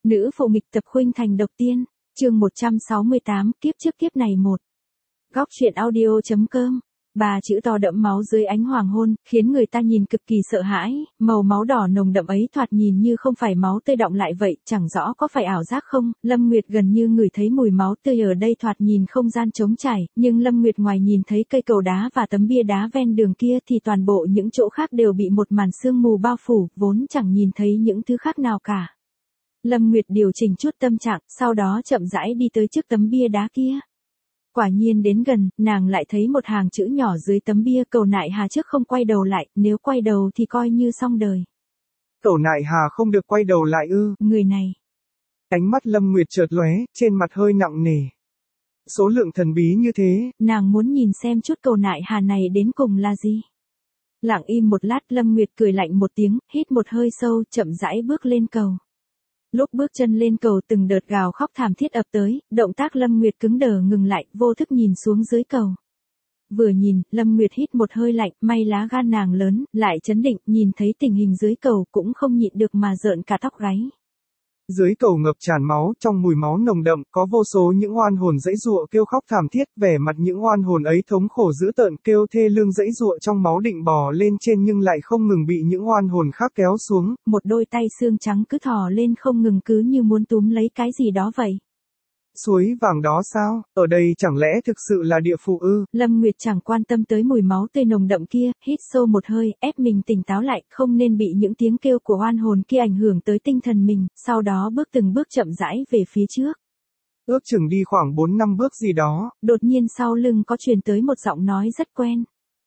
Nữ phụ nghịch tập khuynh thành độc tiên, chương 168, kiếp trước kiếp này 1. Góc truyện audio.com. Ba chữ to đẫm máu dưới ánh hoàng hôn, khiến người ta nhìn cực kỳ sợ hãi, màu máu đỏ nồng đậm ấy thoạt nhìn như không phải máu tươi đọng lại vậy, chẳng rõ có phải ảo giác không. Lâm Nguyệt gần như ngửi thấy mùi máu tươi ở đây, thoạt nhìn không gian trống trải, nhưng Lâm Nguyệt ngoài nhìn thấy cây cầu đá và tấm bia đá ven đường kia thì toàn bộ những chỗ khác đều bị một màn sương mù bao phủ, vốn chẳng nhìn thấy những thứ khác nào cả. Lâm Nguyệt điều chỉnh chút tâm trạng, sau đó chậm rãi đi tới trước tấm bia đá kia. Quả nhiên đến gần, nàng lại thấy một hàng chữ nhỏ dưới tấm bia: Cầu Nại Hà trước không quay đầu lại, nếu quay đầu thì coi như xong đời. Cầu Nại Hà không được quay đầu lại ư? Người này. Ánh mắt Lâm Nguyệt chợt lóe, trên mặt hơi nặng nề. Số lượng thần bí như thế. Nàng muốn nhìn xem chút cầu Nại Hà này đến cùng là gì. Lặng im một lát, Lâm Nguyệt cười lạnh một tiếng, hít một hơi sâu, chậm rãi bước lên cầu. Lúc bước chân lên cầu, từng đợt gào khóc thảm thiết ập tới, động tác Lâm Nguyệt cứng đờ ngừng lại, vô thức nhìn xuống dưới cầu. Vừa nhìn, Lâm Nguyệt hít một hơi lạnh, may lá gan nàng lớn, lại chấn định, nhìn thấy tình hình dưới cầu cũng không nhịn được mà rợn cả tóc gáy. Dưới cầu ngập tràn máu, trong mùi máu nồng đậm, có vô số những oan hồn giãy giụa kêu khóc thảm thiết, vẻ mặt những oan hồn ấy thống khổ dữ tợn, kêu thê lương giãy giụa trong máu, định bò lên trên nhưng lại không ngừng bị những oan hồn khác kéo xuống. Một đôi tay xương trắng cứ thò lên không ngừng, cứ như muốn túm lấy cái gì đó vậy. Suối vàng đó sao? Ở đây chẳng lẽ thực sự là địa phủ ư? Lâm Nguyệt chẳng quan tâm tới mùi máu tươi nồng đậm kia, hít sâu một hơi, ép mình tỉnh táo lại, không nên bị những tiếng kêu của oan hồn kia ảnh hưởng tới tinh thần mình, sau đó bước từng bước chậm rãi về phía trước. Ước chừng đi khoảng 4 năm bước gì đó. Đột nhiên sau lưng có truyền tới một giọng nói rất quen.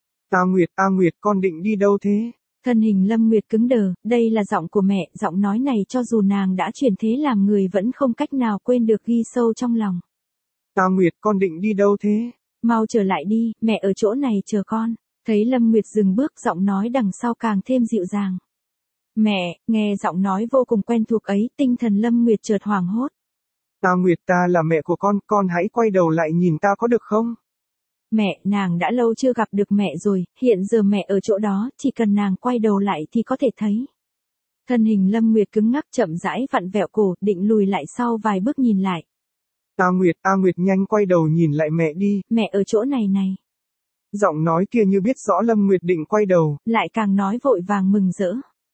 A Nguyệt, con định đi đâu thế? Thân hình Lâm Nguyệt cứng đờ, đây là giọng của mẹ, giọng nói này cho dù nàng đã chuyển thế làm người vẫn không cách nào quên được, ghi sâu trong lòng. A Nguyệt, con định đi đâu thế? Mau trở lại đi, mẹ ở chỗ này chờ con. Thấy Lâm Nguyệt dừng bước, giọng nói đằng sau càng thêm dịu dàng. Mẹ, nghe giọng nói vô cùng quen thuộc ấy, tinh thần Lâm Nguyệt chợt hoảng hốt. A Nguyệt, ta là mẹ của con hãy quay đầu lại nhìn ta có được không? Mẹ, nàng đã lâu chưa gặp được mẹ rồi, hiện giờ mẹ ở chỗ đó, chỉ cần nàng quay đầu lại thì có thể thấy. Thân hình Lâm Nguyệt cứng ngắc, chậm rãi vặn vẹo cổ, định lùi lại sau vài bước nhìn lại. A Nguyệt nhanh quay đầu nhìn lại mẹ đi. Mẹ ở chỗ này này. Giọng nói kia như biết rõ Lâm Nguyệt định quay đầu. Lại càng nói vội vàng mừng rỡ.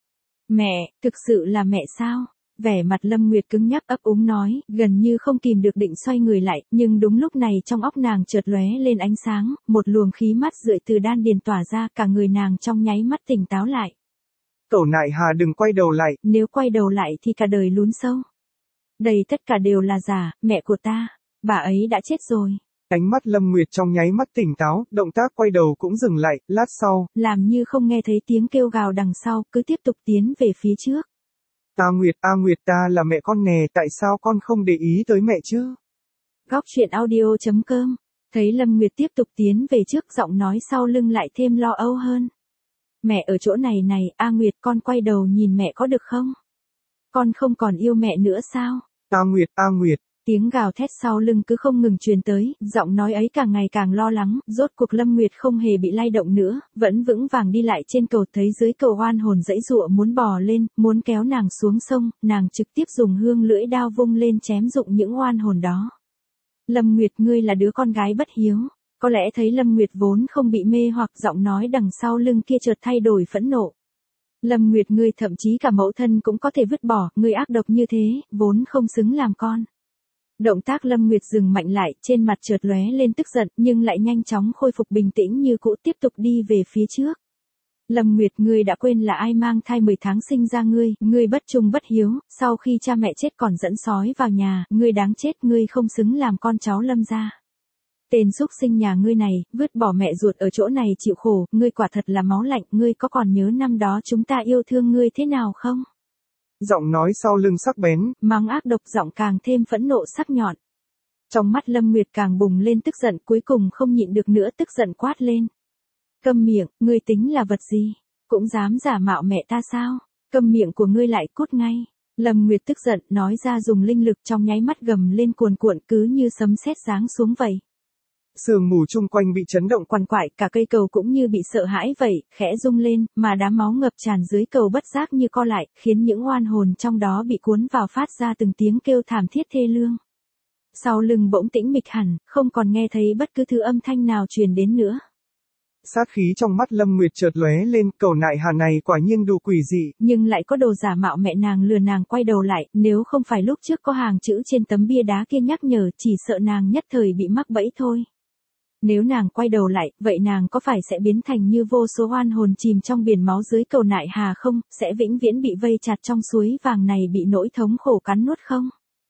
Mẹ, thực sự là mẹ sao? Vẻ mặt Lâm Nguyệt cứng nhắc ấp úng nói, gần như không kìm được định xoay người lại, nhưng đúng lúc này trong óc nàng chợt lóe lên ánh sáng, một luồng khí mát rượi từ đan điền tỏa ra, cả người nàng trong nháy mắt tỉnh táo lại. Cầu Nại Hà đừng quay đầu lại. Nếu quay đầu lại thì cả đời lún sâu. Đây tất cả đều là giả, mẹ của ta, bà ấy đã chết rồi. Ánh mắt Lâm Nguyệt trong nháy mắt tỉnh táo, động tác quay đầu cũng dừng lại, lát sau. Làm như không nghe thấy tiếng kêu gào đằng sau, cứ tiếp tục tiến về phía trước. A Nguyệt, ta là mẹ con nè, tại sao con không để ý tới mẹ chứ? Góc truyện audio.com. Thấy Lâm Nguyệt tiếp tục tiến về trước, giọng nói sau lưng lại thêm lo âu hơn. Mẹ ở chỗ này này, A Nguyệt, con quay đầu nhìn mẹ có được không? Con không còn yêu mẹ nữa sao? A Nguyệt. Tiếng gào thét sau lưng cứ không ngừng truyền tới, giọng nói ấy càng ngày càng lo lắng, rốt cuộc Lâm Nguyệt không hề bị lay động nữa, vẫn vững vàng đi lại trên cầu, thấy dưới cầu oan hồn giãy giụa muốn bò lên, muốn kéo nàng xuống sông, nàng trực tiếp dùng hương lưỡi đao vung lên chém dụng những oan hồn đó. Lâm Nguyệt, ngươi là đứa con gái bất hiếu. Có lẽ thấy Lâm Nguyệt vốn không bị mê hoặc, giọng nói đằng sau lưng kia chợt thay đổi phẫn nộ. Lâm Nguyệt, ngươi thậm chí cả mẫu thân cũng có thể vứt bỏ, ngươi ác độc như thế, vốn không xứng làm con. Động tác Lâm Nguyệt dừng mạnh lại, trên mặt chợt lóe lên tức giận, nhưng lại nhanh chóng khôi phục bình tĩnh như cũ, tiếp tục đi về phía trước. Lâm Nguyệt, ngươi đã quên là ai mang thai 10 tháng sinh ra ngươi bất trung bất hiếu, sau khi cha mẹ chết còn dẫn sói vào nhà, ngươi đáng chết, ngươi không xứng làm con cháu Lâm gia. Tên xúc sinh nhà ngươi này, vứt bỏ mẹ ruột ở chỗ này chịu khổ, ngươi quả thật là máu lạnh, ngươi có còn nhớ năm đó chúng ta yêu thương ngươi thế nào không? Giọng nói sau lưng sắc bén, mắng ác độc, giọng càng thêm phẫn nộ sắc nhọn. Trong mắt Lâm Nguyệt càng bùng lên tức giận, cuối cùng không nhịn được nữa, tức giận quát lên. Câm miệng, ngươi tính là vật gì? Cũng dám giả mạo mẹ ta sao? Câm miệng của ngươi lại, cút ngay. Lâm Nguyệt tức giận, nói ra dùng linh lực, trong nháy mắt gầm lên cuồn cuộn, cứ như sấm sét giáng xuống vậy. Sương mù chung quanh bị chấn động quằn quại, cả cây cầu cũng như bị sợ hãi vậy, khẽ rung lên, mà đám máu ngập tràn dưới cầu bất giác như co lại, khiến những oan hồn trong đó bị cuốn vào phát ra từng tiếng kêu thảm thiết thê lương. Sau lưng bỗng tĩnh mịch hẳn, không còn nghe thấy bất cứ thứ âm thanh nào truyền đến nữa. Sát khí trong mắt Lâm Nguyệt chợt lóe lên, cầu nại hà này quả nhiên đủ quỷ dị. Nhưng lại có đồ giả mạo mẹ nàng lừa nàng quay đầu lại, nếu không phải lúc trước có hàng chữ trên tấm bia đá kia nhắc nhở, chỉ sợ nàng nhất thời bị mắc bẫy thôi. Nếu nàng quay đầu lại, vậy nàng có phải sẽ biến thành như vô số oan hồn chìm trong biển máu dưới cầu nại hà không, sẽ vĩnh viễn bị vây chặt trong suối vàng này bị nỗi thống khổ cắn nuốt không?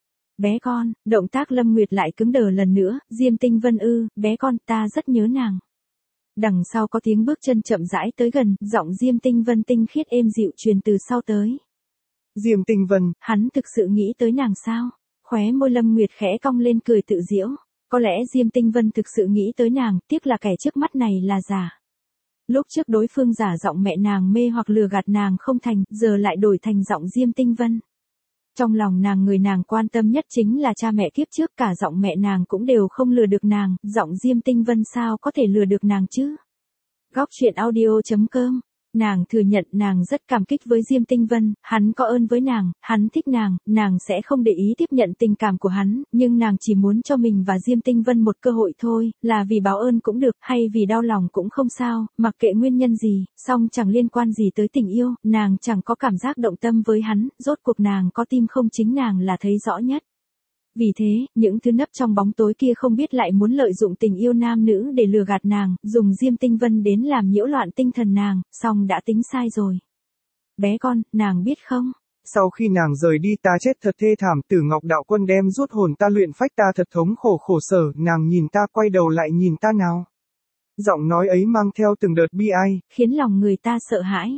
Bé con, động tác Lâm Nguyệt lại cứng đờ lần nữa, Diêm Tinh Vân ư, bé con, ta rất nhớ nàng. Đằng sau có tiếng bước chân chậm rãi tới gần, giọng Diêm Tinh Vân tinh khiết êm dịu truyền từ sau tới. Diêm Tinh Vân, hắn thực sự nghĩ tới nàng sao? Khóe môi Lâm Nguyệt khẽ cong lên cười tự giễu. Có lẽ Diêm Tinh Vân thực sự nghĩ tới nàng, tiếc là kẻ trước mắt này là giả. Lúc trước đối phương giả giọng mẹ nàng mê hoặc lừa gạt nàng không thành, giờ lại đổi thành giọng Diêm Tinh Vân. Trong lòng nàng, người nàng quan tâm nhất chính là cha mẹ kiếp trước, cả giọng mẹ nàng cũng đều không lừa được nàng, giọng Diêm Tinh Vân sao có thể lừa được nàng chứ? Góc truyện audio.com. Nàng thừa nhận nàng rất cảm kích với Diêm Tinh Vân, hắn có ơn với hắn thích nàng sẽ không để ý tiếp nhận tình cảm của hắn, nhưng nàng chỉ muốn cho mình và Diêm Tinh Vân một cơ hội thôi, là vì báo ơn cũng được, hay vì đau lòng cũng không sao, mặc kệ nguyên nhân gì, song chẳng liên quan gì tới tình yêu, nàng chẳng có cảm giác động tâm với hắn, rốt cuộc nàng có tim không chính nàng là thấy rõ nhất. Vì thế, những thứ nấp trong bóng tối kia không biết lại muốn lợi dụng tình yêu nam nữ để lừa gạt nàng, dùng Diêm Tinh Vân đến làm nhiễu loạn tinh thần nàng, song đã tính sai rồi. Bé con, nàng biết không? Sau khi nàng rời đi ta chết thật thê thảm, Tử Ngọc Đạo Quân đem rút hồn ta luyện phách ta thật thống khổ sở, nàng nhìn ta quay đầu lại nhìn ta nào. Giọng nói ấy mang theo từng đợt bi ai, khiến lòng người ta sợ hãi.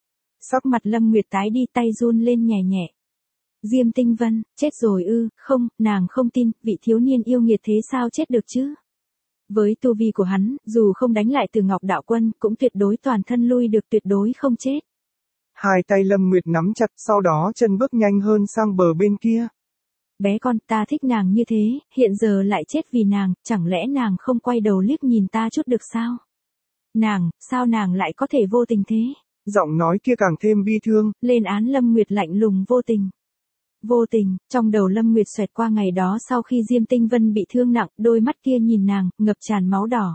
Sắc mặt Lâm Nguyệt tái đi, tay run lên nhẹ nhẹ. Diêm Tinh Vân, chết rồi ư? Không, nàng không tin, vị thiếu niên yêu nghiệt thế sao chết được chứ? Với tu vi của hắn, dù không đánh lại Từ Ngọc Đạo Quân, cũng tuyệt đối toàn thân lui được, tuyệt đối không chết. Hai tay Lâm Nguyệt nắm chặt, sau đó chân bước nhanh hơn sang bờ bên kia. Bé con, ta thích nàng như thế, hiện giờ lại chết vì nàng, chẳng lẽ nàng không quay đầu liếc nhìn ta chút được sao? Sao nàng lại có thể vô tình thế? Giọng nói kia càng thêm bi thương. Lên án Lâm Nguyệt lạnh lùng vô tình. Vô tình, trong đầu Lâm Nguyệt xoẹt qua ngày đó sau khi Diêm Tinh Vân bị thương nặng, đôi mắt kia nhìn nàng, ngập tràn máu đỏ.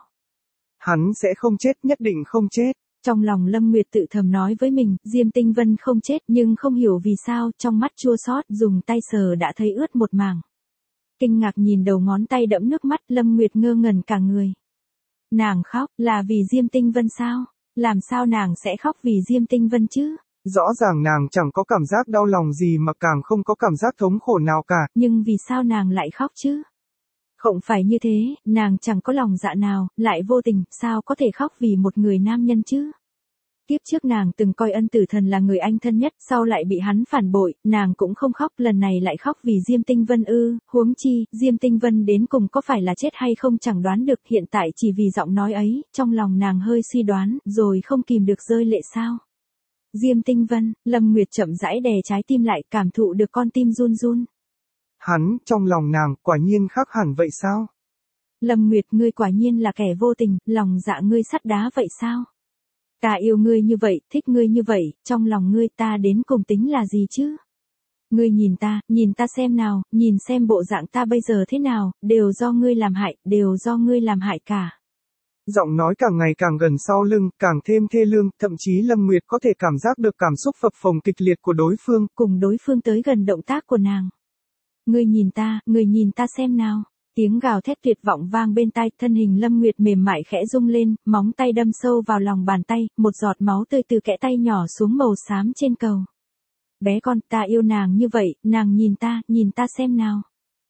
Hắn sẽ không chết, nhất định không chết. Trong lòng Lâm Nguyệt tự thầm nói với mình, Diêm Tinh Vân không chết, nhưng không hiểu vì sao, trong mắt chua xót, dùng tay sờ đã thấy ướt một mảng. Kinh ngạc nhìn đầu ngón tay đẫm nước mắt, Lâm Nguyệt ngơ ngẩn cả người. Nàng khóc, là vì Diêm Tinh Vân sao? Làm sao nàng sẽ khóc vì Diêm Tinh Vân chứ? Rõ ràng nàng chẳng có cảm giác đau lòng gì mà càng không có cảm giác thống khổ nào cả. Nhưng vì sao nàng lại khóc chứ? Không phải như thế, nàng chẳng có lòng dạ nào, lại vô tình, sao có thể khóc vì một người nam nhân chứ? Kiếp trước nàng từng coi Ân Tử Thần là người anh thân nhất, sau lại bị hắn phản bội, nàng cũng không khóc, lần này lại khóc vì Diêm Tinh Vân ư? Huống chi, Diêm Tinh Vân đến cùng có phải là chết hay không chẳng đoán được, hiện tại chỉ vì giọng nói ấy, trong lòng nàng hơi suy đoán, rồi không kìm được rơi lệ sao? Diêm Tinh Vân, Lâm Nguyệt chậm rãi đè trái tim lại, cảm thụ được con tim run run. Hắn, trong lòng nàng, quả nhiên khác hẳn vậy sao? Lâm Nguyệt, ngươi quả nhiên là kẻ vô tình, lòng dạ ngươi sắt đá vậy sao? Ta yêu ngươi như vậy, thích ngươi như vậy, trong lòng ngươi ta đến cùng tính là gì chứ? Ngươi nhìn ta xem nào, nhìn xem bộ dạng ta bây giờ thế nào, đều do ngươi làm hại, đều do ngươi làm hại cả. Giọng nói càng ngày càng gần sau lưng, càng thêm thê lương, thậm chí Lâm Nguyệt có thể cảm giác được cảm xúc phập phồng kịch liệt của đối phương. Cùng đối phương tới gần động tác của nàng. Ngươi nhìn ta xem nào. Tiếng gào thét tuyệt vọng vang bên tai, thân hình Lâm Nguyệt mềm mại khẽ rung lên, móng tay đâm sâu vào lòng bàn tay, một giọt máu tươi từ kẽ tay nhỏ xuống màu xám trên cầu. Bé con, ta yêu nàng như vậy, nàng nhìn ta xem nào.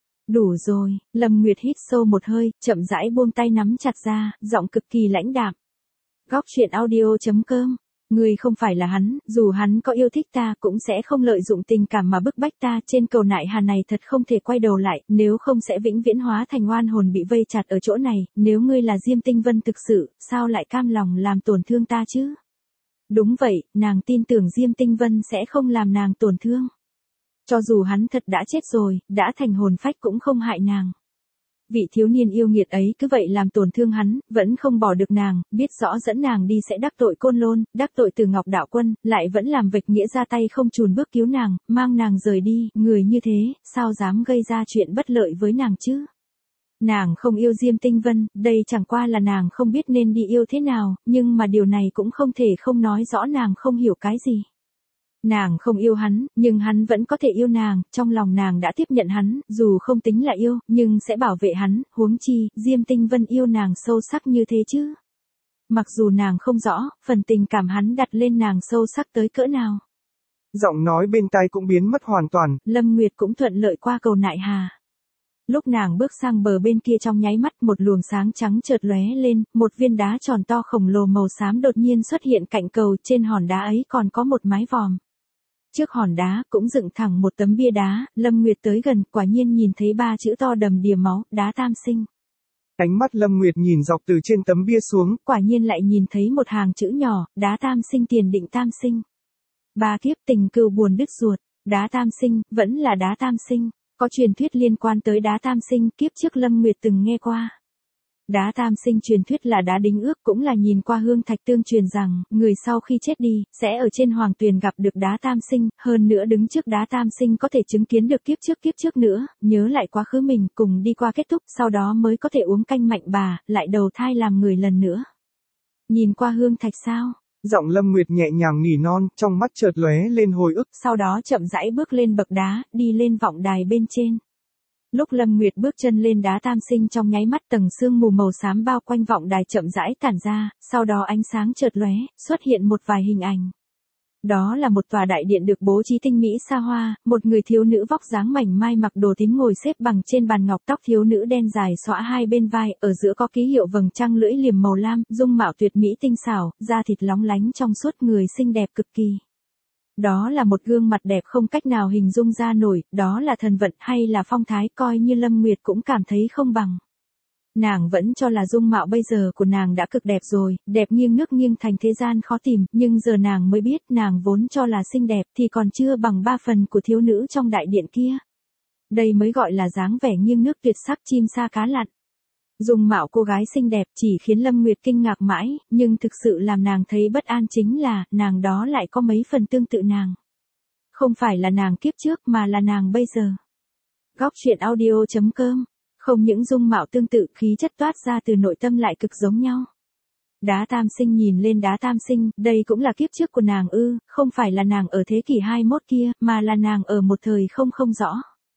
Đủ rồi, Lâm Nguyệt hít sâu một hơi, chậm rãi buông tay nắm chặt ra, giọng cực kỳ lãnh đạm. Góc truyện audio.com. Ngươi không phải là hắn, dù hắn có yêu thích ta cũng sẽ không lợi dụng tình cảm mà bức bách ta, trên cầu nại hà này thật không thể quay đầu lại, nếu không sẽ vĩnh viễn hóa thành oan hồn bị vây chặt ở chỗ này, nếu ngươi là Diêm Tinh Vân thực sự, sao lại cam lòng làm tổn thương ta chứ? Đúng vậy, nàng tin tưởng Diêm Tinh Vân sẽ không làm nàng tổn thương. Cho dù hắn thật đã chết rồi, đã thành hồn phách cũng không hại nàng. vị thiếu niên yêu nghiệt ấy cứ vậy làm tổn thương hắn, vẫn không bỏ được nàng, biết rõ dẫn nàng đi sẽ đắc tội Côn Lôn, đắc tội Từ Ngọc đạo quân, lại vẫn làm vệch nghĩa ra tay không chùn bước cứu nàng, mang nàng rời đi, người như thế, sao dám gây ra chuyện bất lợi với nàng chứ? Nàng không yêu Diêm Tinh Vân, đây chẳng qua là nàng không biết nên đi yêu thế nào, nhưng mà điều này cũng không thể không nói rõ nàng không hiểu cái gì. Nàng không yêu hắn, nhưng hắn vẫn có thể yêu nàng, trong lòng nàng đã tiếp nhận hắn, dù không tính là yêu, nhưng sẽ bảo vệ hắn, huống chi, Diêm Tinh Vân yêu nàng sâu sắc như thế chứ. Mặc dù nàng không rõ, phần tình cảm hắn đặt lên nàng sâu sắc tới cỡ nào. Giọng nói bên tai cũng biến mất hoàn toàn. Lâm Nguyệt cũng thuận lợi qua cầu Nại Hà. Lúc nàng bước sang bờ bên kia trong nháy mắt một luồng sáng trắng chợt lóe lên, một viên đá tròn to khổng lồ màu xám đột nhiên xuất hiện cạnh cầu, trên hòn đá ấy còn có một mái vòm. Trước hòn đá cũng dựng thẳng một tấm bia đá, Lâm Nguyệt tới gần, quả nhiên nhìn thấy 3 chữ to đầm đìa máu, đá tam sinh. Ánh mắt Lâm Nguyệt nhìn dọc từ trên tấm bia xuống, quả nhiên lại nhìn thấy một hàng chữ nhỏ, đá tam sinh tiền định tam sinh. 3 kiếp tình cừu buồn đứt ruột, đá tam sinh, vẫn là đá tam sinh. Có truyền thuyết liên quan tới đá tam sinh, kiếp trước Lâm Nguyệt từng nghe qua. Đá tam sinh truyền thuyết là đá đính ước, cũng là nhìn qua hương thạch tương truyền rằng, người sau khi chết đi, sẽ ở trên hoàng tuyền gặp được đá tam sinh, hơn nữa đứng trước đá tam sinh có thể chứng kiến được kiếp trước nữa, nhớ lại quá khứ mình, cùng đi qua kết thúc, sau đó mới có thể uống canh mạnh bà, lại đầu thai làm người lần nữa. Nhìn qua hương thạch sao? Giọng Lâm Nguyệt nhẹ nhàng nỉ non, trong mắt chợt lóe lên hồi ức. Sau đó chậm rãi bước lên bậc đá, đi lên vọng đài bên trên. Lúc Lâm Nguyệt bước chân lên đá tam sinh trong nháy mắt tầng sương mù màu xám bao quanh vọng đài chậm rãi tản ra, sau đó ánh sáng chợt lóe, xuất hiện một vài hình ảnh. Đó là một tòa đại điện được bố trí tinh mỹ xa hoa, một người thiếu nữ vóc dáng mảnh mai mặc đồ tím ngồi xếp bằng trên bàn ngọc, tóc thiếu nữ đen dài xõa hai bên vai, ở giữa có ký hiệu vầng trăng lưỡi liềm màu lam, dung mạo tuyệt mỹ tinh xảo, da thịt lóng lánh trong suốt, người xinh đẹp cực kỳ. Đó là một gương mặt đẹp không cách nào hình dung ra nổi, đó là thần vận hay là phong thái, coi như Lâm Nguyệt cũng cảm thấy không bằng. Nàng vẫn cho là dung mạo bây giờ của nàng đã cực đẹp rồi, đẹp nghiêng nước nghiêng thành thế gian khó tìm, nhưng giờ nàng mới biết nàng vốn cho là xinh đẹp thì còn chưa bằng 3 phần của thiếu nữ trong đại điện kia. Đây mới gọi là dáng vẻ nghiêng nước tuyệt sắc chim sa cá lặn. Dung mạo cô gái xinh đẹp chỉ khiến Lâm Nguyệt kinh ngạc mãi, nhưng thực sự làm nàng thấy bất an chính là, nàng đó lại có mấy phần tương tự nàng. Không phải là nàng kiếp trước mà là nàng bây giờ. Góc truyện audio.com. Không những dung mạo tương tự, khí chất toát ra từ nội tâm lại cực giống nhau. Đá tam sinh nhìn lên đá tam sinh, đây cũng là kiếp trước của nàng ư, không phải là nàng ở thế kỷ 21 kia, mà là nàng ở một thời không rõ.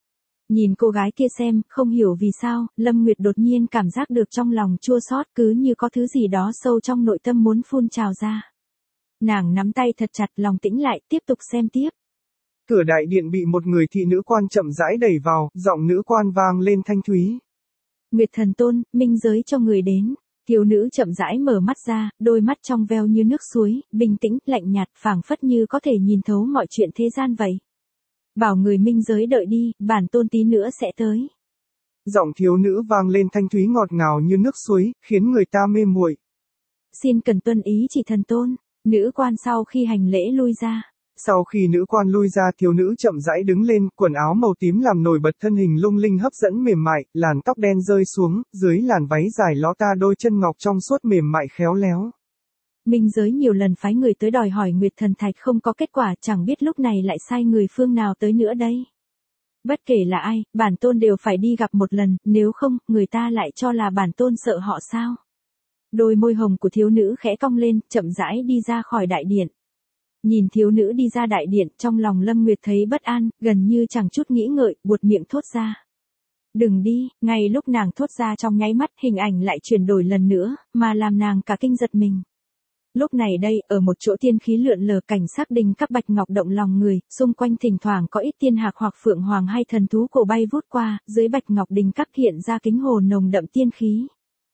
Nhìn cô gái kia xem, không hiểu vì sao, Lâm Nguyệt đột nhiên cảm giác được trong lòng chua xót, cứ như có thứ gì đó sâu trong nội tâm muốn phun trào ra. Nàng nắm tay thật chặt, lòng tĩnh lại, tiếp tục xem tiếp. Cửa đại điện bị một người thị nữ quan chậm rãi đẩy vào, giọng nữ quan vang lên thanh thúy. Nguyệt thần tôn, minh giới cho người đến. Thiếu nữ chậm rãi mở mắt ra, đôi mắt trong veo như nước suối, bình tĩnh, lạnh nhạt, phảng phất như có thể nhìn thấu mọi chuyện thế gian vậy. Bảo người minh giới đợi đi, bản tôn tí nữa sẽ tới. Giọng thiếu nữ vang lên thanh thúy ngọt ngào như nước suối, khiến người ta mê muội. Xin cần tuân ý chỉ thần tôn. Nữ quan sau khi hành lễ lui ra. Sau khi nữ quan lui ra, thiếu nữ chậm rãi đứng lên, quần áo màu tím làm nổi bật thân hình lung linh hấp dẫn mềm mại, làn tóc đen rơi xuống, dưới làn váy dài ló ta đôi chân ngọc trong suốt mềm mại khéo léo. Minh giới nhiều lần phái người tới đòi hỏi Nguyệt thần thạch không có kết quả, chẳng biết lúc này lại sai người phương nào tới nữa đây. Bất kể là ai, bản tôn đều phải đi gặp một lần, nếu không, người ta lại cho là bản tôn sợ họ sao. Đôi môi hồng của thiếu nữ khẽ cong lên, chậm rãi đi ra khỏi đại điện. Nhìn thiếu nữ đi ra đại điện, trong lòng Lâm Nguyệt thấy bất an, gần như chẳng chút nghĩ ngợi, buột miệng thốt ra. Đừng đi, ngay lúc nàng thốt ra trong nháy mắt, hình ảnh lại chuyển đổi lần nữa, mà làm nàng cả kinh giật mình. Lúc này đây, ở một chỗ tiên khí lượn lờ, cảnh sắc đình các bạch ngọc động lòng người, xung quanh thỉnh thoảng có ít tiên hạc hoặc phượng hoàng hay thần thú cổ bay vút qua, dưới bạch ngọc đình các hiện ra kính hồ nồng đậm tiên khí.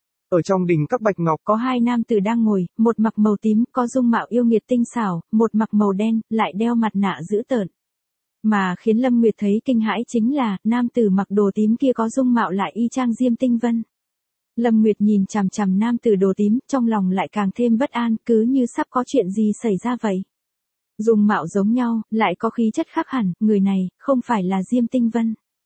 Ở trong đình các bạch ngọc, có 2 nam tử đang ngồi, một mặc màu tím, có dung mạo yêu nghiệt tinh xảo, một mặc màu đen, lại đeo mặt nạ dữ tợn. Mà khiến Lâm Nguyệt thấy kinh hãi chính là, nam tử mặc đồ tím kia có dung mạo lại y chang Diêm Tinh Vân. Lâm Nguyệt nhìn chằm chằm nam tử đồ tím, trong lòng lại càng thêm bất an, cứ như sắp có chuyện gì xảy ra vậy. Dung mạo giống nhau, lại có khí chất khác hẳn, người này, không phải là Diêm Tinh Vân.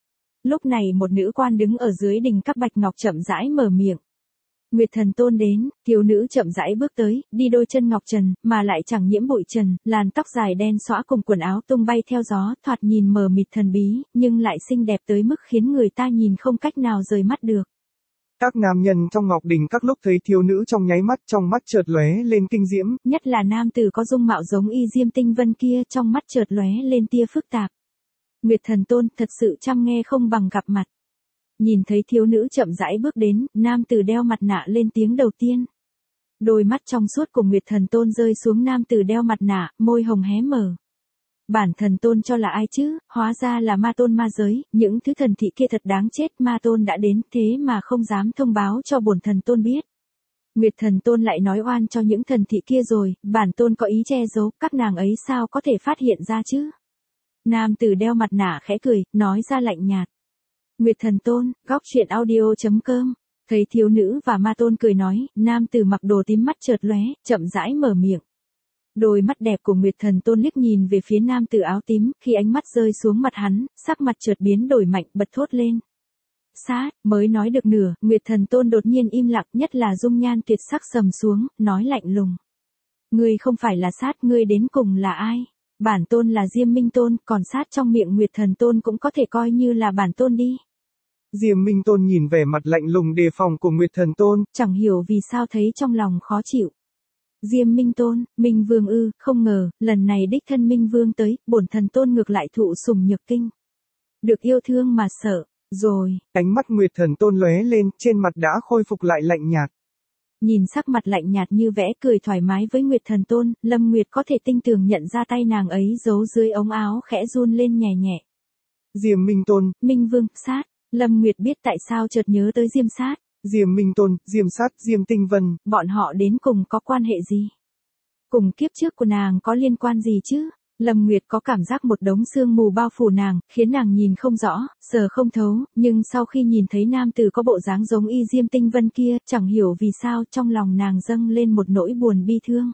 Lúc này một nữ quan đứng ở dưới đỉnh các bạch ngọc chậm rãi mở miệng. Nguyệt Thần Tôn đến, thiếu nữ chậm rãi bước tới, đi đôi chân ngọc trần, mà lại chẳng nhiễm bụi trần, làn tóc dài đen xõa cùng quần áo tung bay theo gió, thoạt nhìn mờ mịt thần bí, nhưng lại xinh đẹp tới mức khiến người ta nhìn không cách nào rời mắt được. Các nam nhân trong ngọc đình các lúc thấy thiếu nữ trong nháy mắt trong mắt chợt lóe lên kinh diễm. Nhất là nam tử có dung mạo giống y diêm tinh vân kia trong mắt chợt lóe lên tia phức tạp. Nguyệt Thần Tôn thật sự chăm nghe không bằng gặp mặt. Nhìn thấy thiếu nữ chậm rãi bước đến, nam tử đeo mặt nạ lên tiếng đầu tiên. Đôi mắt trong suốt của Nguyệt Thần Tôn rơi xuống nam tử đeo mặt nạ, môi hồng hé mở. Bản thần tôn cho là ai chứ, hóa ra là ma tôn ma giới, những thứ thần thị kia thật đáng chết, ma tôn đã đến thế mà không dám thông báo cho bổn thần tôn biết. Nguyệt Thần Tôn lại nói oan cho những thần thị kia rồi, bản tôn có ý che giấu, các nàng ấy sao có thể phát hiện ra chứ. Nam tử đeo mặt nạ khẽ cười, nói ra lạnh nhạt. Nguyệt Thần Tôn, góc truyện audio.com. Thấy thiếu nữ và ma tôn cười nói, nam tử mặc đồ tím mắt chợt lóe, chậm rãi mở miệng. Đôi mắt đẹp của Nguyệt Thần Tôn liếc nhìn về phía nam tử áo tím, khi ánh mắt rơi xuống mặt hắn, sắc mặt chợt biến đổi mạnh, bật thốt lên. Sát, mới nói được nửa, Nguyệt Thần Tôn đột nhiên im lặng, nhất là dung nhan tuyệt sắc sầm xuống, nói lạnh lùng. Ngươi không phải là Sát, ngươi đến cùng là ai? Bản tôn là Diêm Minh Tôn, còn Sát trong miệng Nguyệt Thần Tôn cũng có thể coi như là bản tôn đi. Diêm Minh Tôn nhìn vẻ mặt lạnh lùng đề phòng của Nguyệt Thần Tôn, chẳng hiểu vì sao thấy trong lòng khó chịu. Diêm Minh Tôn, Minh Vương ư, không ngờ, lần này đích thân Minh Vương tới, bổn thần tôn ngược lại thụ sủng nhược kinh. Được yêu thương mà sợ, rồi. Ánh mắt Nguyệt Thần Tôn lóe lên, trên mặt đã khôi phục lại lạnh nhạt. Nhìn sắc mặt lạnh nhạt như vẽ cười thoải mái với Nguyệt Thần Tôn, Lâm Nguyệt có thể tinh tường nhận ra tay nàng ấy giấu dưới ống áo khẽ run lên nhẹ nhẹ. Diêm Minh Tôn, Minh Vương, Sát, Lâm Nguyệt biết tại sao chợt nhớ tới Diêm Sát. Diêm Minh Tôn, Diêm Sát, Diêm Tinh Vân, bọn họ đến cùng có quan hệ gì? Cùng kiếp trước của nàng có liên quan gì chứ? Lâm Nguyệt có cảm giác một đống sương mù bao phủ nàng, khiến nàng nhìn không rõ, sờ không thấu, nhưng sau khi nhìn thấy nam tử có bộ dáng giống y Diêm Tinh Vân kia, chẳng hiểu vì sao trong lòng nàng dâng lên một nỗi buồn bi thương.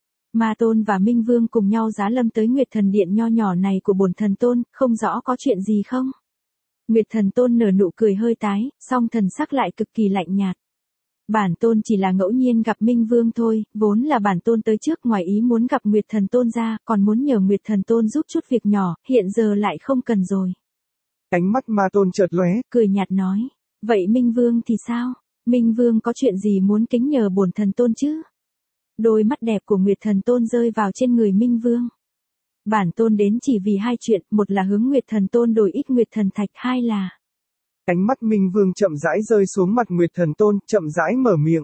Ma Tôn và Minh Vương cùng nhau giá lâm tới Nguyệt Thần Điện nho nhỏ này của bổn thần tôn, không rõ có chuyện gì không? Nguyệt Thần Tôn nở nụ cười hơi tái, song thần sắc lại cực kỳ lạnh nhạt. Bản tôn chỉ là ngẫu nhiên gặp Minh Vương thôi, vốn là bản tôn tới trước ngoài ý muốn gặp Nguyệt Thần Tôn ra, còn muốn nhờ Nguyệt Thần Tôn giúp chút việc nhỏ, hiện giờ lại không cần rồi. Ánh mắt Ma Tôn chợt lóe, cười nhạt nói, vậy Minh Vương thì sao? Minh Vương có chuyện gì muốn kính nhờ bổn thần tôn chứ? Đôi mắt đẹp của Nguyệt Thần Tôn rơi vào trên người Minh Vương. Bản tôn đến chỉ vì hai chuyện, một là hướng Nguyệt Thần Tôn đổi ít Nguyệt Thần Thạch, hai là... Ánh mắt Minh Vương chậm rãi rơi xuống mặt Nguyệt Thần Tôn, chậm rãi mở miệng.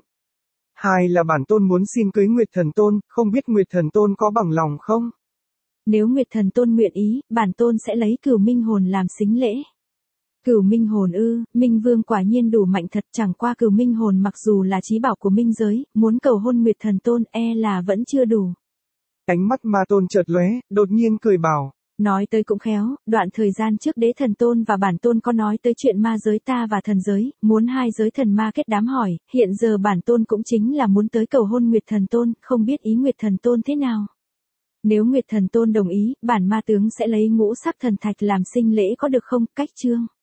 Hai là bản tôn muốn xin cưới Nguyệt Thần Tôn, không biết Nguyệt Thần Tôn có bằng lòng không? Nếu Nguyệt Thần Tôn nguyện ý, bản tôn sẽ lấy Cửu Minh Hồn làm sính lễ. Cửu Minh Hồn ư, Minh Vương quả nhiên đủ mạnh thật, chẳng qua Cửu Minh Hồn mặc dù là chí bảo của Minh giới, muốn cầu hôn Nguyệt Thần Tôn e là vẫn chưa đủ. Ánh mắt Ma Tôn chợt lóe, đột nhiên cười bảo. Nói tới cũng khéo, đoạn thời gian trước Đế Thần Tôn và bản tôn có nói tới chuyện ma giới ta và thần giới, muốn hai giới thần ma kết đám hỏi, hiện giờ bản tôn cũng chính là muốn tới cầu hôn Nguyệt Thần Tôn, không biết ý Nguyệt Thần Tôn thế nào. Nếu Nguyệt Thần Tôn đồng ý, bản ma tướng sẽ lấy ngũ sắc thần thạch làm sinh lễ có được không, cách chương.